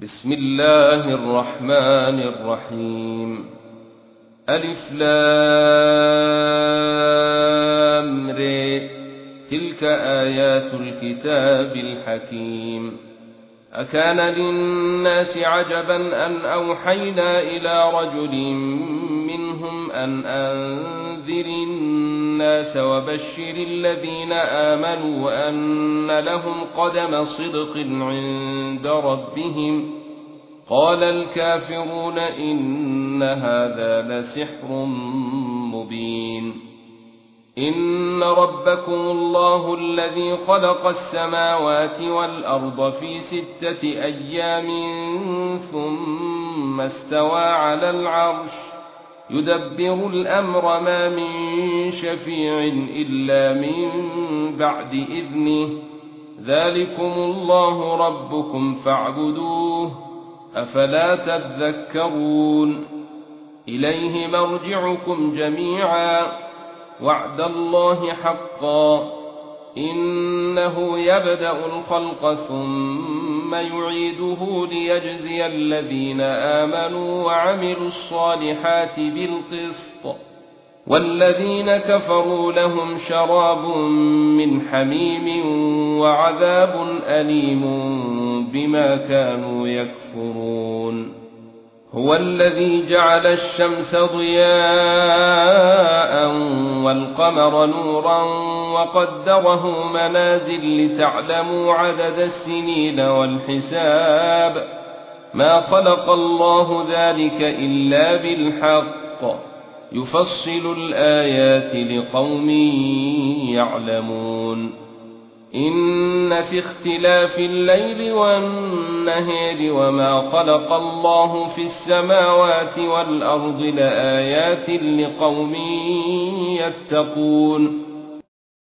بسم الله الرحمن الرحيم. ألف لام ر. تلك آيات الكتاب الحكيم. أكان للناس عجبا أن أوحينا إلى رجل منهم أن أنذر الناس وبشر الذين آمنوا أن لهم قدم صدق عند ربهم. قال الكافرون إن هذا لسحر مبين. إن ربكم الله الذي خلق السماوات والأرض في 6 أيام ثم استوى على العرش يدبر الأمر ما من شفيع إلا من بعد إذنه. ذلكم الله ربكم فاعبدوه أفلا تذكرون. إليه مرجعكم جميعا وعد الله حقا. إنه يبدأ الخلق ثم يعيده ليجزي الذين آمنوا وعملوا الصالحات بالقسط. والذين كفروا لهم شراب من حميم وعذاب أليم بما كانوا يكفرون. هو الذي جعل الشمس ضياء والقمر نورا وقدره منازل لتعلموا عدد السنين والحساب. ما خلق الله ذلك إلا بالحق يفصل الآيات لقوم يعلمون. إن في اختلاف الليل والنهار وما خلق الله في السماوات والأرض لآيات لقوم يتقون.